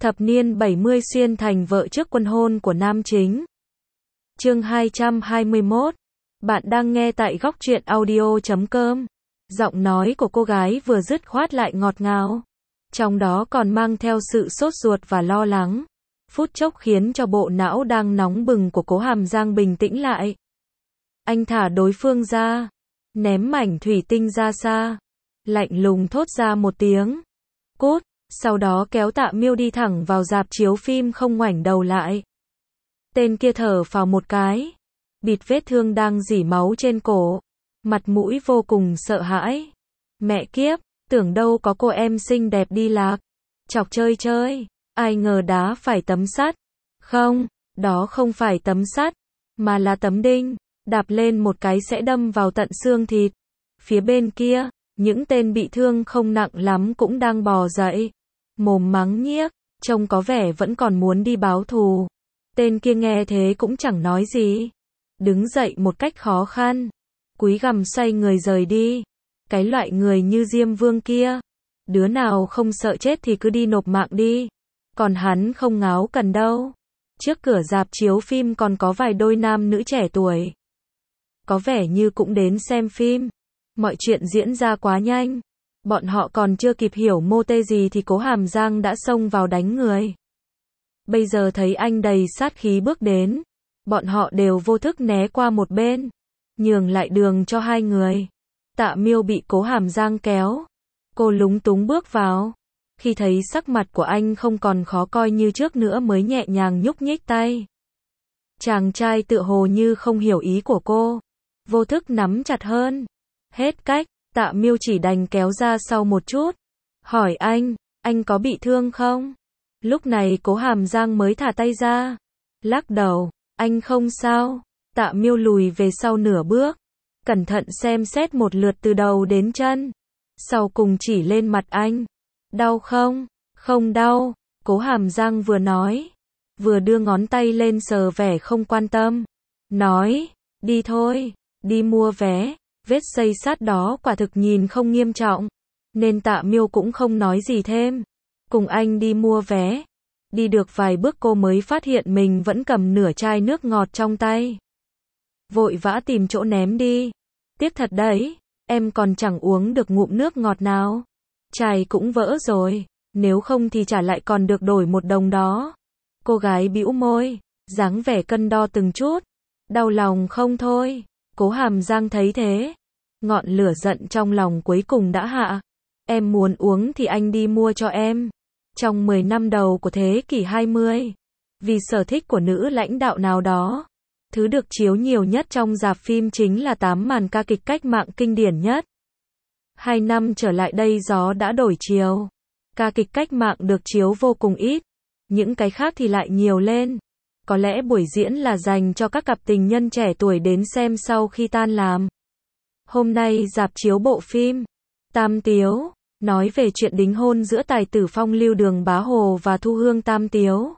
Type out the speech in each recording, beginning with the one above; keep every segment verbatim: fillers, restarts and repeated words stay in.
Thập niên bảy mươi xuyên thành vợ trước quân hôn của nam chính. Chương hai trăm hai mươi mốt. Bạn đang nghe tại góc truyện audio chấm com. Giọng nói của cô gái vừa dứt khoát lại ngọt ngào, trong đó còn mang theo sự sốt ruột và lo lắng, phút chốc khiến cho bộ não đang nóng bừng của Cố Hàm Giang bình tĩnh lại. Anh thả đối phương ra, ném mảnh thủy tinh ra xa, lạnh lùng thốt ra một tiếng cút, sau đó kéo Tạ Miêu đi thẳng vào rạp chiếu phim không ngoảnh đầu lại. Tên kia thở phào một cái, bịt vết thương đang rỉ máu trên cổ, mặt mũi vô cùng sợ hãi. Mẹ kiếp, tưởng đâu có cô em xinh đẹp đi lạc, chọc chơi chơi, ai ngờ đá phải tấm sắt. Không, đó không phải tấm sắt, mà là tấm đinh, đạp lên một cái sẽ đâm vào tận xương thịt. Phía bên kia, những tên bị thương không nặng lắm cũng đang bò dậy, mồm mắng nhiếc, trông có vẻ vẫn còn muốn đi báo thù. Tên kia nghe thế cũng chẳng nói gì, đứng dậy một cách khó khăn, cúi gằm xoay người rời đi. Cái loại người như Diêm Vương kia, đứa nào không sợ chết thì cứ đi nộp mạng đi, còn hắn không ngáo cần đâu. Trước cửa rạp chiếu phim còn có vài đôi nam nữ trẻ tuổi, có vẻ như cũng đến xem phim. Mọi chuyện diễn ra quá nhanh, bọn họ còn chưa kịp hiểu mô tê gì thì Cố Hàm Giang đã xông vào đánh người. Bây giờ thấy anh đầy sát khí bước đến, bọn họ đều vô thức né qua một bên, nhường lại đường cho hai người. Tạ Miêu bị Cố Hàm Giang kéo, cô lúng túng bước vào, khi thấy sắc mặt của anh không còn khó coi như trước nữa mới nhẹ nhàng nhúc nhích tay. Chàng trai tựa hồ như không hiểu ý của cô, vô thức nắm chặt hơn. Hết cách, Tạ Miêu chỉ đành kéo ra sau một chút, hỏi anh, anh có bị thương không? Lúc này Cố Hàm Giang mới thả tay ra, lắc đầu, anh không sao. Tạ Miêu lùi về sau nửa bước, cẩn thận xem xét một lượt từ đầu đến chân, sau cùng chỉ lên mặt anh. Đau không? Không đau, Cố Hàm Giang vừa nói, vừa đưa ngón tay lên sờ vẻ không quan tâm, nói, đi thôi, đi mua vé. Vết xây sát đó quả thực nhìn không nghiêm trọng, nên Tạ Miêu cũng không nói gì thêm, cùng anh đi mua vé. Đi được vài bước cô mới phát hiện mình vẫn cầm nửa chai nước ngọt trong tay, vội vã tìm chỗ ném đi. Tiếc thật đấy, em còn chẳng uống được ngụm nước ngọt nào, chai cũng vỡ rồi, nếu không thì trả lại còn được đổi một đồng đó. Cô gái bĩu môi, dáng vẻ cân đo từng chút, đau lòng không thôi. Cố Hàm Giang thấy thế, ngọn lửa giận trong lòng cuối cùng đã hạ. Em muốn uống thì anh đi mua cho em. Trong mười năm đầu của thế kỷ hai mươi, vì sở thích của nữ lãnh đạo nào đó, thứ được chiếu nhiều nhất trong rạp phim chính là tám màn ca kịch cách mạng kinh điển nhất. Hai năm trở lại đây gió đã đổi chiều, ca kịch cách mạng được chiếu vô cùng ít, những cái khác thì lại nhiều lên. Có lẽ buổi diễn là dành cho các cặp tình nhân trẻ tuổi đến xem sau khi tan làm. Hôm nay rạp chiếu bộ phim Tam Tiếu, nói về chuyện đính hôn giữa tài tử phong lưu Đường Bá Hồ và Thu Hương Tam Tiếu.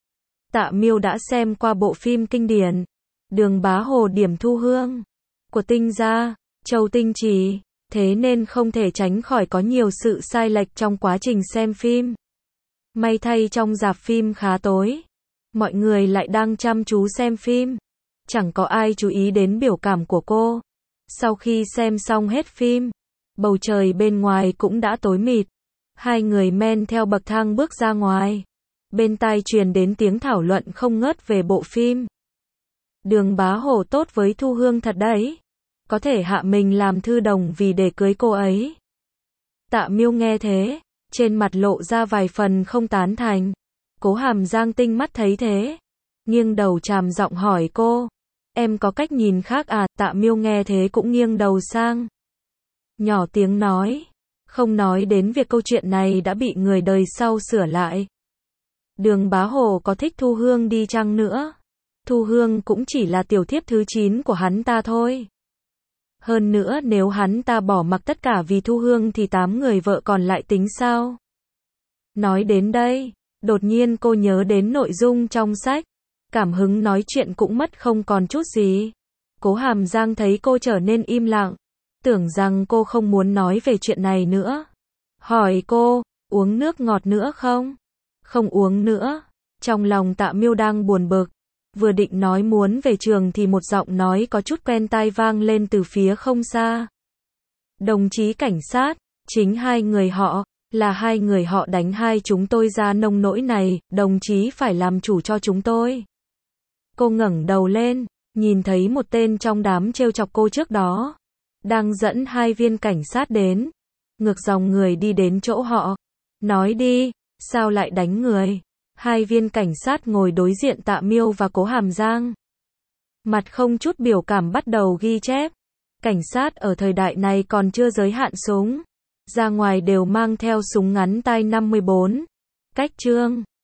Tạ Miêu đã xem qua bộ phim kinh điển Đường Bá Hồ điểm Thu Hương của Tinh Gia, Châu Tinh Trì, thế nên không thể tránh khỏi có nhiều sự sai lệch trong quá trình xem phim. May thay trong rạp phim khá tối, mọi người lại đang chăm chú xem phim, chẳng có ai chú ý đến biểu cảm của cô. Sau khi xem xong hết phim, bầu trời bên ngoài cũng đã tối mịt. Hai người men theo bậc thang bước ra ngoài, bên tai truyền đến tiếng thảo luận không ngớt về bộ phim. Đường Bá Hồ tốt với Thu Hương thật đấy, có thể hạ mình làm thư đồng vì để cưới cô ấy. Tạ Miêu nghe thế, trên mặt lộ ra vài phần không tán thành. Cố Hàm Giang tinh mắt thấy thế, nghiêng đầu tràm giọng hỏi cô, em có cách nhìn khác à? Tạ Miêu nghe thế cũng nghiêng đầu sang, nhỏ tiếng nói, không nói đến việc câu chuyện này đã bị người đời sau sửa lại. Đường Bá Hồ có thích Thu Hương đi chăng nữa, Thu Hương cũng chỉ là tiểu thiếp thứ chín của hắn ta thôi. Hơn nữa nếu hắn ta bỏ mặc tất cả vì Thu Hương thì tám người vợ còn lại tính sao? Nói đến đây, đột nhiên cô nhớ đến nội dung trong sách, cảm hứng nói chuyện cũng mất không còn chút gì. Cố Hàm Giang thấy cô trở nên im lặng, tưởng rằng cô không muốn nói về chuyện này nữa. Hỏi cô, uống nước ngọt nữa không? Không uống nữa. Trong lòng Tạ Miêu đang buồn bực, vừa định nói muốn về trường thì một giọng nói có chút quen tai vang lên từ phía không xa. Đồng chí cảnh sát, chính hai người họ, là hai người họ đánh hai chúng tôi ra nông nỗi này, đồng chí phải làm chủ cho chúng tôi. Cô ngẩng đầu lên, nhìn thấy một tên trong đám trêu chọc cô trước đó, đang dẫn hai viên cảnh sát đến, ngược dòng người đi đến chỗ họ. Nói đi, sao lại đánh người? Hai viên cảnh sát ngồi đối diện Tạ Miêu và Cố Hàm Giang. Mặt không chút biểu cảm bắt đầu ghi chép. Cảnh sát ở thời đại này còn chưa giới hạn súng. Ra ngoài đều mang theo súng ngắn tay năm mươi bốn. Cách chương